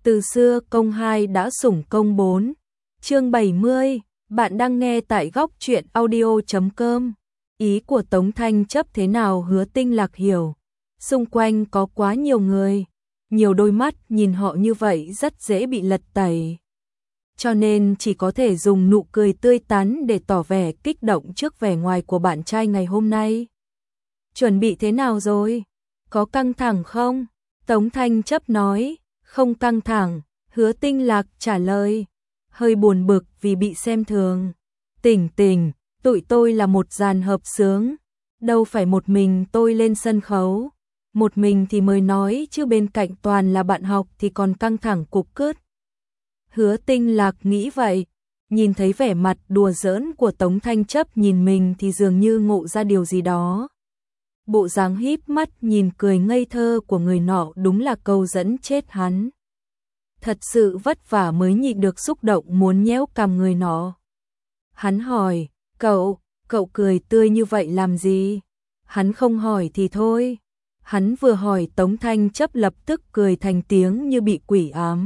Từ xưa công 2 đã sủng công 4. Chương 70, bạn đang nghe tại góc truyện audio.com. Ý của Tống Thanh Chấp thế nào Hứa Tinh Lạc hiểu. Xung quanh có quá nhiều người, nhiều đôi mắt nhìn họ như vậy rất dễ bị lật tẩy. Cho nên chỉ có thể dùng nụ cười tươi tắn để tỏ vẻ kích động trước vẻ ngoài của bạn trai ngày hôm nay. Chuẩn bị thế nào rồi? Có căng thẳng không? Tống Thanh Chấp nói, không căng thẳng. Hứa Tinh Lạc trả lời, hơi buồn bực vì bị xem thường. Tỉnh, tụi tôi là một dàn hợp xướng, đâu phải một mình tôi lên sân khấu. Một mình thì mới nói chứ bên cạnh toàn là bạn học thì còn căng thẳng cục cứt. Hứa Tinh Lạc nghĩ vậy, nhìn thấy vẻ mặt đùa giỡn của Tống Thanh Chấp nhìn mình thì dường như ngộ ra điều gì đó. Bộ dáng híp mắt nhìn cười ngây thơ của người nọ đúng là câu dẫn chết hắn. Thật sự vất vả mới nhịn được xúc động muốn nhéo cằm người nọ. Hắn hỏi, cậu cười tươi như vậy làm gì? Hắn không hỏi thì thôi. Hắn vừa hỏi Tống Thanh Chấp lập tức cười thành tiếng như bị quỷ ám.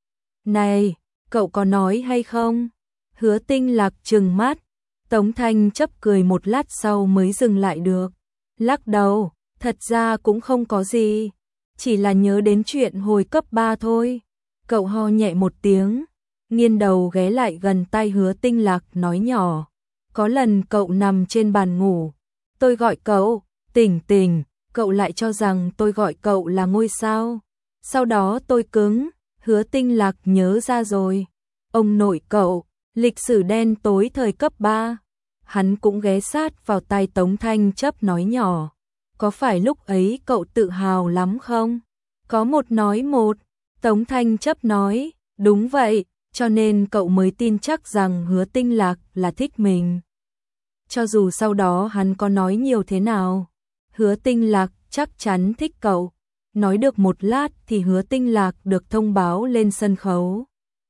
Này, cậu có nói hay không? Hứa Tinh Lạc trừng mắt. Tống Thanh Chấp cười một lát sau mới dừng lại được. Lắc đầu, thật ra cũng không có gì. Chỉ là nhớ đến chuyện hồi cấp 3 thôi. Cậu ho nhẹ một tiếng, nghiêng đầu ghé lại gần tai Hứa Tinh Lạc nói nhỏ. Có lần cậu nằm trên bàn ngủ, tôi gọi cậu, tỉnh, cậu lại cho rằng tôi gọi cậu là ngôi sao. Sau đó tôi cứng, Hứa Tinh Lạc nhớ ra rồi. Ông nội cậu, lịch sử đen tối thời cấp 3. Hắn cũng ghé sát vào tai Tống Thanh Chấp nói nhỏ. Có phải lúc ấy cậu tự hào lắm không? Có một nói một. Tống Thanh Chấp nói, đúng vậy, cho nên cậu mới tin chắc rằng Hứa Tinh Lạc là thích mình. Cho dù sau đó hắn có nói nhiều thế nào, Hứa Tinh Lạc chắc chắn thích cậu. Nói được một lát thì Hứa Tinh Lạc được thông báo lên sân khấu.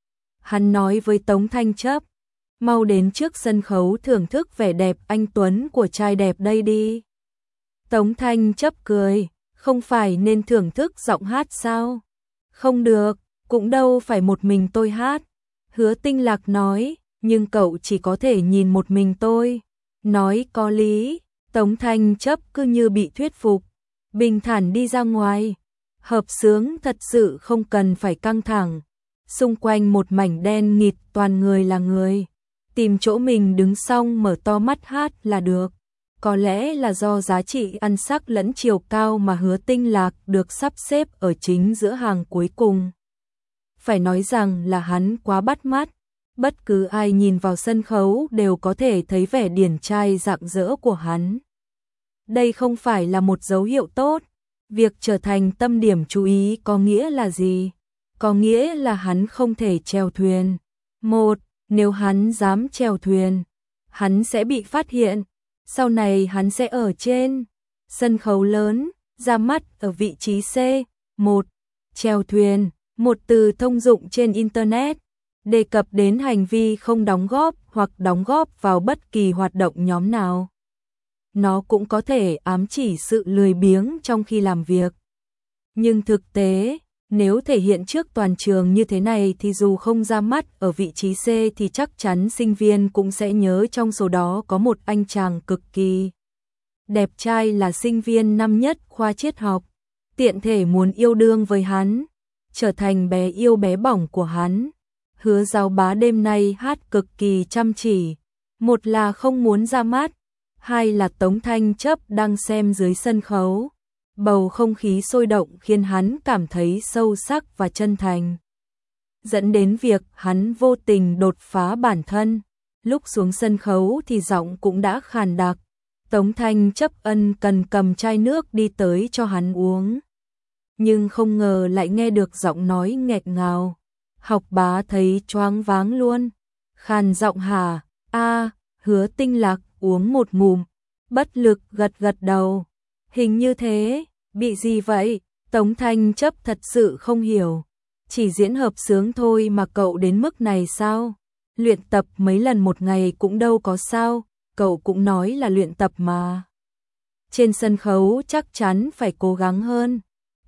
Hắn nói với Tống Thanh Chấp, mau đến trước sân khấu thưởng thức vẻ đẹp anh tuấn của trai đẹp đây đi. Tống Thanh Chấp cười, không phải nên thưởng thức giọng hát sao? Không được, cũng đâu phải một mình tôi hát. Hứa Tinh Lạc nói, nhưng cậu chỉ có thể nhìn một mình tôi. Nói có lý, Tống Thanh Chấp cứ như bị thuyết phục. Bình thản đi ra ngoài. Hợp xướng thật sự không cần phải căng thẳng. Xung quanh một mảnh đen nghịt toàn người là người. Tìm chỗ mình đứng xong mở to mắt hát là được. Có lẽ là do giá trị ăn sắc lẫn chiều cao mà Hứa Tinh Lạc được sắp xếp ở chính giữa hàng cuối cùng. Phải nói rằng là hắn quá bắt mắt. Bất cứ ai nhìn vào sân khấu đều có thể thấy vẻ điển trai rạng rỡ của hắn. Đây không phải là một dấu hiệu tốt. Việc trở thành tâm điểm chú ý có nghĩa là gì? Có nghĩa là hắn không thể chèo thuyền. Nếu hắn dám chèo thuyền, hắn sẽ bị phát hiện. Sau này hắn sẽ ở trên sân khấu lớn, ra mắt ở vị trí C1. Chèo thuyền, một từ thông dụng trên Internet, đề cập đến hành vi không đóng góp hoặc đóng góp vào bất kỳ hoạt động nhóm nào. Nó cũng có thể ám chỉ sự lười biếng trong khi làm việc. Nhưng thực tế, nếu thể hiện trước toàn trường như thế này thì dù không ra mắt ở vị trí C thì chắc chắn sinh viên cũng sẽ nhớ trong số đó có một anh chàng cực kỳ đẹp trai là sinh viên năm nhất khoa triết học. Tiện thể muốn yêu đương với hắn, trở thành bé yêu bé bỏng của hắn. Hứa Giáo Bá đêm nay hát cực kỳ chăm chỉ. Một là không muốn ra mắt, hai là Tống Thanh Chấp đang xem dưới sân khấu. Bầu không khí sôi động khiến hắn cảm thấy sâu sắc và chân thành. Dẫn đến việc hắn vô tình đột phá bản thân. Lúc xuống sân khấu thì giọng cũng đã khàn đặc. Tống Thanh Chấp ân cần cầm chai nước đi tới cho hắn uống. Nhưng không ngờ lại nghe được giọng nói nghẹt ngào. Học Bá thấy choáng váng luôn. Khàn giọng hả? Hứa Tinh Lạc uống một ngụm, bất lực gật đầu. Hình như thế, bị gì vậy? Tống Thanh Chấp thật sự không hiểu. Chỉ diễn hợp xướng thôi mà cậu đến mức này sao? Luyện tập mấy lần một ngày cũng đâu có sao, cậu cũng nói là luyện tập mà. Trên sân khấu chắc chắn phải cố gắng hơn.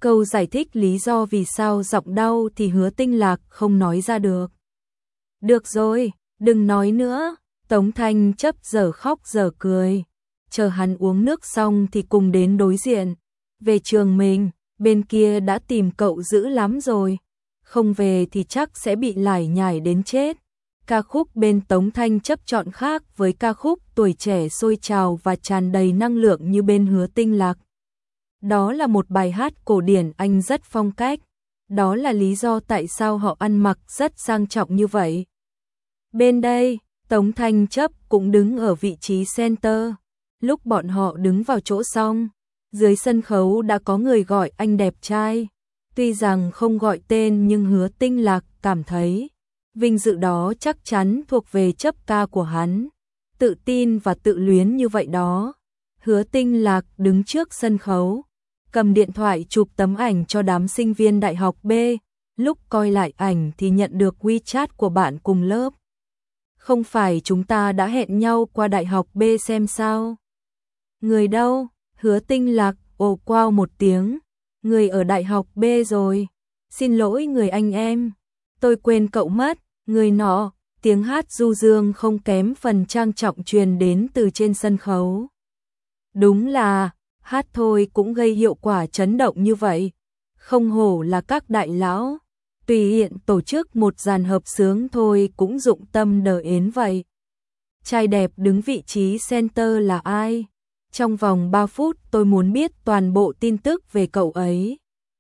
Câu giải thích lý do vì sao giọng đau thì Hứa Tinh Lạc không nói ra được. Được rồi, đừng nói nữa. Tống Thanh Chấp giờ khóc giờ cười. Chờ hắn uống nước xong thì cùng đến đối diện. Về trường mình, bên kia đã tìm cậu dữ lắm rồi. Không về thì chắc sẽ bị lải nhải đến chết. Ca khúc bên Tống Thanh Chấp chọn khác với ca khúc tuổi trẻ sôi trào và tràn đầy năng lượng như bên Hứa Tinh Lạc. Đó là một bài hát cổ điển Anh rất phong cách. Đó là lý do tại sao họ ăn mặc rất sang trọng như vậy. Bên đây, Tống Thanh Chấp cũng đứng ở vị trí center. Lúc bọn họ đứng vào chỗ xong, dưới sân khấu đã có người gọi anh đẹp trai. Tuy rằng không gọi tên nhưng Hứa Tinh Lạc cảm thấy vinh dự đó chắc chắn thuộc về chấp ca của hắn. Tự tin và tự luyến như vậy đó. Hứa Tinh Lạc đứng trước sân khấu, cầm điện thoại chụp tấm ảnh cho đám sinh viên đại học B. Lúc coi lại ảnh thì nhận được WeChat của bạn cùng lớp. Không phải chúng ta đã hẹn nhau qua đại học B xem sao? Người đâu? Hứa Tinh Lạc ồ quao một tiếng. Người ở đại học B rồi. Xin lỗi người anh em. Tôi quên cậu mất. Người nọ, tiếng hát du dương không kém phần trang trọng truyền đến từ trên sân khấu. Đúng là, hát thôi cũng gây hiệu quả chấn động như vậy. Không hổ là các đại lão. Tùy hiện tổ chức một dàn hợp xướng thôi cũng dụng tâm đờ ến vậy. Trai đẹp đứng vị trí center là ai? Trong vòng 3 phút tôi muốn biết toàn bộ tin tức về cậu ấy.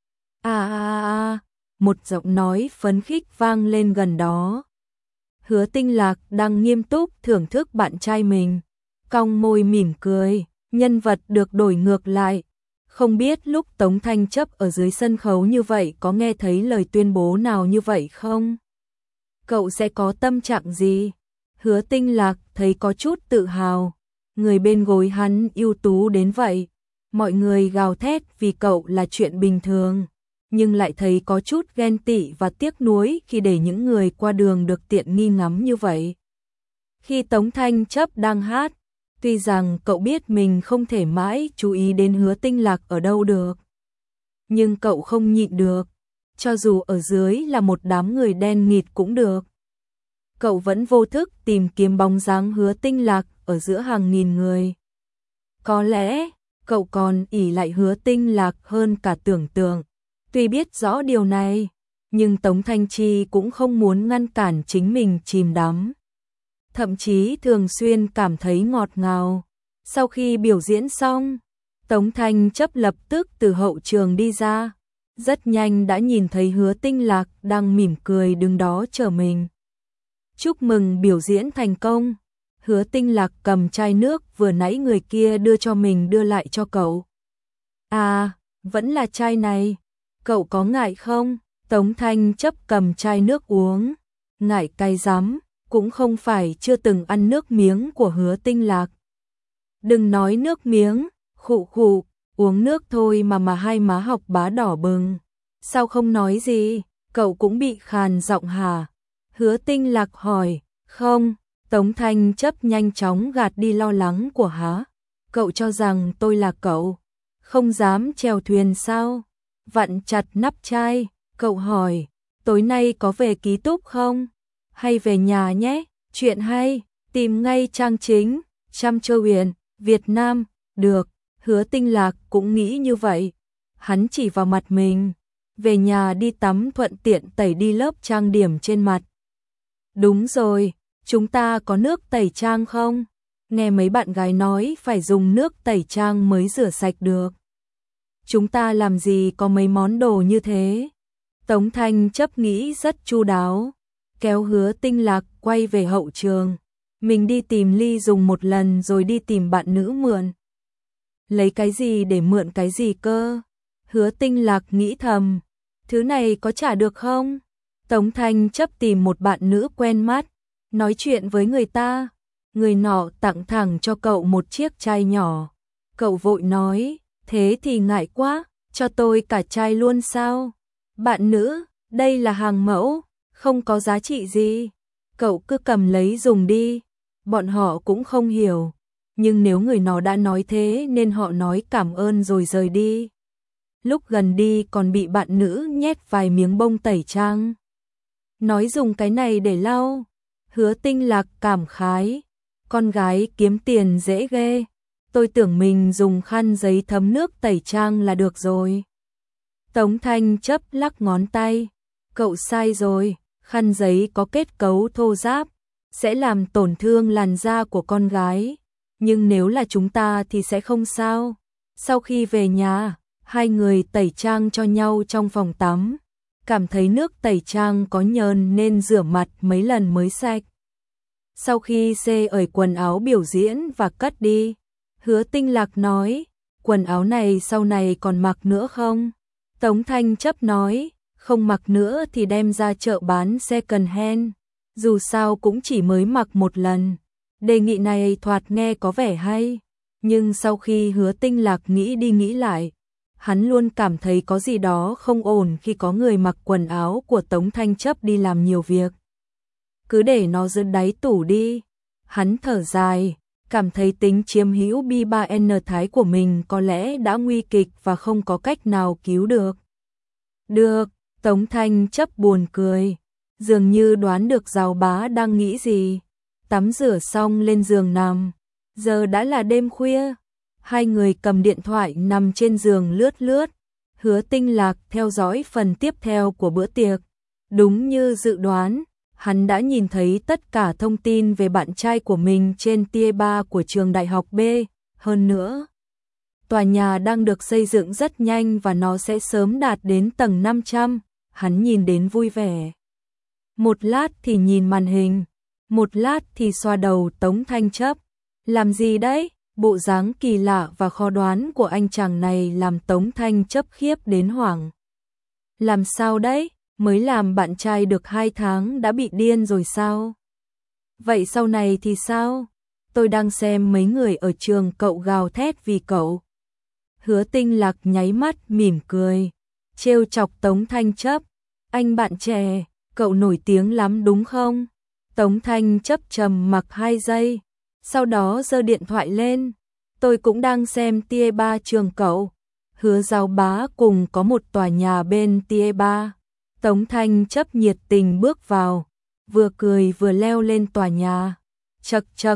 Một giọng nói phấn khích vang lên gần đó. Hứa Tinh Lạc đang nghiêm túc thưởng thức bạn trai mình. Cong môi mỉm cười, nhân vật được đổi ngược lại. Không biết lúc Tống Thanh Chấp ở dưới sân khấu như vậy có nghe thấy lời tuyên bố nào như vậy không? Cậu sẽ có tâm trạng gì? Hứa Tinh Lạc thấy có chút tự hào. Người bên gối hắn ưu tú đến vậy. Mọi người gào thét vì cậu là chuyện bình thường. Nhưng lại thấy có chút ghen tị và tiếc nuối khi để những người qua đường được tiện nghi ngắm như vậy. Khi Tống Thanh Chấp đang hát, tuy rằng cậu biết mình không thể mãi chú ý đến Hứa Tinh Lạc ở đâu được. Nhưng cậu không nhịn được, cho dù ở dưới là một đám người đen nghịt cũng được. Cậu vẫn vô thức tìm kiếm bóng dáng Hứa Tinh Lạc ở giữa hàng nghìn người. Có lẽ, cậu còn ỷ lại Hứa Tinh Lạc hơn cả tưởng tượng. Tuy biết rõ điều này, nhưng Tống Thanh Chi cũng không muốn ngăn cản chính mình chìm đắm. Thậm chí thường xuyên cảm thấy ngọt ngào. Sau khi biểu diễn xong, Tống Thanh Chấp lập tức từ hậu trường đi ra. Rất nhanh đã nhìn thấy Hứa Tinh Lạc đang mỉm cười đứng đó chờ mình. Chúc mừng biểu diễn thành công. Hứa Tinh Lạc cầm chai nước vừa nãy người kia đưa cho mình đưa lại cho cậu. Vẫn là chai này. Cậu có ngại không? Tống Thanh Chấp cầm chai nước uống. Ngại cay rắm, cũng không phải chưa từng ăn nước miếng của Hứa Tinh Lạc. Đừng nói nước miếng, khụ khụ, uống nước thôi mà hai má học bá đỏ bừng. Sao không nói gì? Cậu cũng bị khàn giọng hả? Hứa Tinh Lạc hỏi. Không. Tống Thanh Chấp nhanh chóng gạt đi lo lắng của há. Cậu cho rằng tôi là cậu, không dám chèo thuyền sao? Vặn chặt nắp chai, cậu hỏi, tối nay có về ký túc không? Hay về nhà nhé? Chuyện hay, tìm ngay trang chính, Chăm Chơ Huyền, Việt Nam, được. Hứa Tinh Lạc cũng nghĩ như vậy. Hắn chỉ vào mặt mình, về nhà đi tắm thuận tiện tẩy đi lớp trang điểm trên mặt. Đúng rồi. Chúng ta có nước tẩy trang không? Nghe mấy bạn gái nói phải dùng nước tẩy trang mới rửa sạch được. Chúng ta làm gì có mấy món đồ như thế? Tống Thanh Chấp nghĩ rất chu đáo, kéo Hứa Tinh Lạc quay về hậu trường. Mình đi tìm ly dùng một lần rồi đi tìm bạn nữ mượn. Lấy cái gì để mượn cái gì cơ? Hứa Tinh Lạc nghĩ thầm, thứ này có trả được không? Tống Thanh Chấp tìm một bạn nữ quen mắt. Nói chuyện với người ta, người nọ tặng thẳng cho cậu một chiếc chai nhỏ. Cậu vội nói, thế thì ngại quá, cho tôi cả chai luôn sao? Bạn nữ, đây là hàng mẫu, không có giá trị gì. Cậu cứ cầm lấy dùng đi. Bọn họ cũng không hiểu, nhưng nếu người nó đã nói thế nên họ nói cảm ơn rồi rời đi. lúc gần đi còn bị bạn nữ nhét vài miếng bông tẩy trang. Nói dùng cái này để lau. Hứa Tinh Lạc cảm khái, con gái kiếm tiền dễ ghê, tôi tưởng mình dùng khăn giấy thấm nước tẩy trang là được rồi. Tống Thanh Chấp lắc ngón tay, cậu sai rồi, khăn giấy có kết cấu thô ráp, sẽ làm tổn thương làn da của con gái, nhưng nếu là chúng ta thì sẽ không sao. Sau khi về nhà, hai người tẩy trang cho nhau trong phòng tắm, cảm thấy nước tẩy trang có nhờn nên rửa mặt mấy lần mới sạch. Sau khi cởi quần áo biểu diễn và cất đi, Hứa Tinh Lạc nói, quần áo này sau này còn mặc nữa không? Tống Thanh Chấp nói, không mặc nữa thì đem ra chợ bán second hand, dù sao cũng chỉ mới mặc một lần. Đề nghị này thoạt nghe có vẻ hay, nhưng sau khi Hứa Tinh Lạc nghĩ đi nghĩ lại, hắn luôn cảm thấy có gì đó không ổn khi có người mặc quần áo của Tống Thanh Chấp đi làm nhiều việc. Cứ để nó dưới đáy tủ đi. Hắn thở dài, cảm thấy tính chiếm hữu B3N Thái của mình có lẽ đã nguy kịch và không có cách nào cứu được. Được, Tống Thanh Chấp buồn cười, dường như đoán được Giàu Bá đang nghĩ gì. Tắm rửa xong lên giường nằm, giờ đã là đêm khuya. Hai người cầm điện thoại nằm trên giường lướt lướt. Hứa Tinh Lạc theo dõi phần tiếp theo của bữa tiệc. Đúng như dự đoán, hắn đã nhìn thấy tất cả thông tin về bạn trai của mình trên tia 3 của trường đại học B. Hơn nữa, tòa nhà đang được xây dựng rất nhanh và nó sẽ sớm đạt đến tầng 500. Hắn nhìn đến vui vẻ. Một lát thì nhìn màn hình, một lát thì xoa đầu Tống Thanh Chấp. Làm gì đấy? Bộ dáng kỳ lạ và khó đoán của anh chàng này làm Tống Thanh Chấp khiếp đến hoảng. Làm sao đấy? Mới làm bạn trai được 2 tháng đã bị điên rồi sao? Vậy sau này thì sao? Tôi đang xem mấy người ở trường cậu gào thét vì cậu. Hứa Tinh Lạc nháy mắt mỉm cười, trêu chọc Tống Thanh Chấp. Anh bạn trẻ, cậu nổi tiếng lắm đúng không? Tống Thanh Chấp trầm mặc 2 giây, sau đó giơ điện thoại lên. Tôi cũng đang xem tia 3 trường cậu. Hứa Giàu Bá cùng có một tòa nhà bên tia 3. Tống Thanh Chấp nhiệt tình bước vào, vừa cười vừa leo lên tòa nhà. Chậc chậc,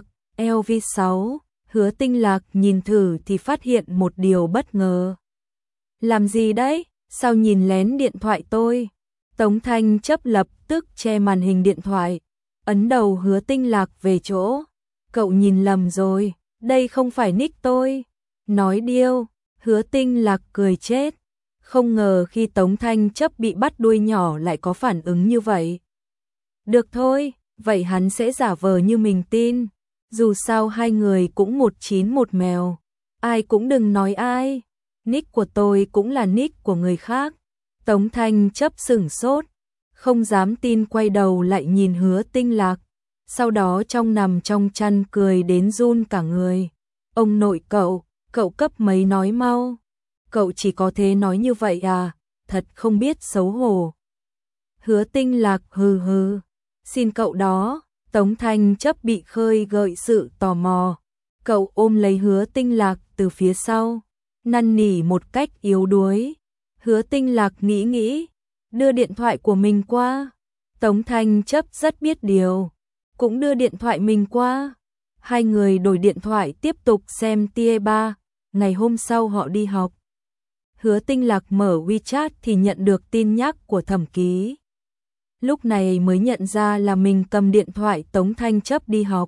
LV6, Hứa Tinh Lạc nhìn thử thì phát hiện một điều bất ngờ. Làm gì đấy? Sao nhìn lén điện thoại tôi? Tống Thanh Chấp lập tức che màn hình điện thoại, ấn đầu Hứa Tinh Lạc về chỗ. Cậu nhìn lầm rồi, đây không phải nick tôi. Nói điêu, Hứa Tinh Lạc cười chết. Không ngờ khi Tống Thanh Chấp bị bắt đuôi nhỏ lại có phản ứng như vậy. Được thôi, vậy hắn sẽ giả vờ như mình tin. Dù sao hai người cũng một chín một mèo. Ai cũng đừng nói ai. Nick của tôi cũng là nick của người khác. Tống Thanh Chấp sửng sốt, không dám tin quay đầu lại nhìn Hứa Tinh Lạc. Sau đó nằm trong chăn cười đến run cả người. Ông nội cậu cấp mấy nói mau. Cậu chỉ có thế nói như vậy à, thật không biết xấu hổ. Hứa Tinh Lạc hừ hừ, xin cậu đó. Tống Thanh Chấp bị khơi gợi sự tò mò. Cậu ôm lấy Hứa Tinh Lạc từ phía sau, năn nỉ một cách yếu đuối. Hứa Tinh Lạc nghĩ, đưa điện thoại của mình qua. Tống Thanh Chấp rất biết điều, cũng đưa điện thoại mình qua. Hai người đổi điện thoại tiếp tục xem tia 3. Ngày hôm sau họ đi học. Hứa Tinh Lạc mở WeChat thì nhận được tin nhắc của Thẩm Ký. Lúc này mới nhận ra là mình cầm điện thoại Tống Thanh Chấp đi học.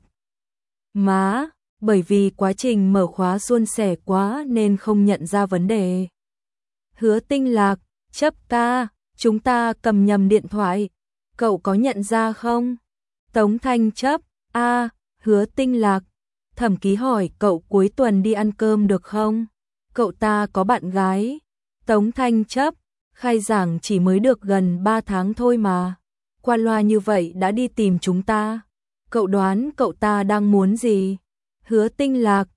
Má, bởi vì quá trình mở khóa suôn sẻ quá nên không nhận ra vấn đề. Hứa Tinh Lạc, Chấp ca, chúng ta cầm nhầm điện thoại. Cậu có nhận ra không? Tống Thanh Chấp, Hứa Tinh Lạc. Thẩm Ký hỏi cậu cuối tuần đi ăn cơm được không? Cậu ta có bạn gái. Tống Thanh Chấp, khai giảng chỉ mới được gần 3 tháng thôi mà. Qua loa như vậy đã đi tìm chúng ta. Cậu đoán cậu ta đang muốn gì? Hứa Tinh Lạc,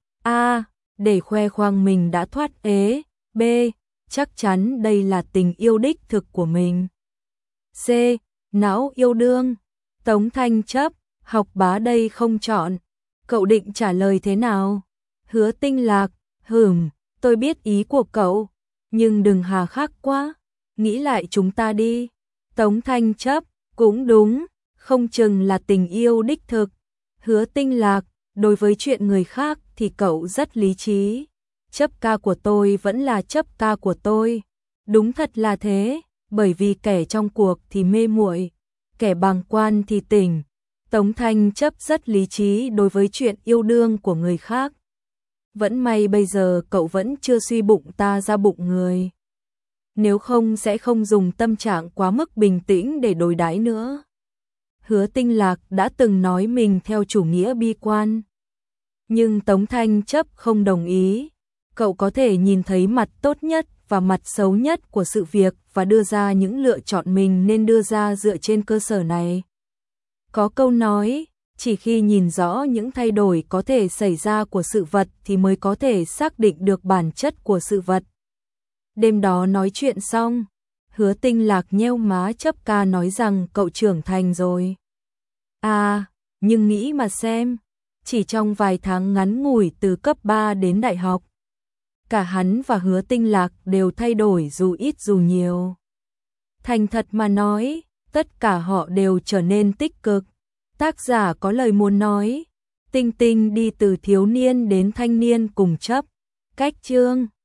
để khoe khoang mình đã thoát ế. B, chắc chắn đây là tình yêu đích thực của mình. C, não yêu đương. Tống Thanh Chấp, học bá đây không chọn. Cậu định trả lời thế nào? Hứa Tinh Lạc, tôi biết ý của cậu. Nhưng đừng hà khắc quá, nghĩ lại chúng ta đi. Tống Thanh chấp, cũng đúng, không chừng là tình yêu đích thực. Hứa Tinh Lạc, đối với chuyện người khác thì cậu rất lý trí. Chấp ca của tôi vẫn là chấp ca của tôi. Đúng thật là thế, bởi vì kẻ trong cuộc thì mê muội, kẻ bàng quan thì tỉnh. Tống Thanh chấp rất lý trí đối với chuyện yêu đương của người khác. Vẫn may bây giờ cậu vẫn chưa suy bụng ta ra bụng người. Nếu không sẽ không dùng tâm trạng quá mức bình tĩnh để đối đãi nữa. Hứa Tinh Lạc đã từng nói mình theo chủ nghĩa bi quan. Nhưng Tống Thanh chấp không đồng ý. Cậu có thể nhìn thấy mặt tốt nhất và mặt xấu nhất của sự việc và đưa ra những lựa chọn mình nên đưa ra dựa trên cơ sở này. Có câu nói, chỉ khi nhìn rõ những thay đổi có thể xảy ra của sự vật thì mới có thể xác định được bản chất của sự vật. Đêm đó nói chuyện xong, Hứa Tinh Lạc nheo má chấp ca nói rằng cậu trưởng thành rồi. À, nhưng nghĩ mà xem, chỉ trong vài tháng ngắn ngủi từ cấp 3 đến đại học, cả hắn và Hứa Tinh Lạc đều thay đổi dù ít dù nhiều. Thành thật mà nói, tất cả họ đều trở nên tích cực. Tác giả có lời muốn nói, Tinh Tinh đi từ thiếu niên đến thanh niên cùng chấp. Cách chương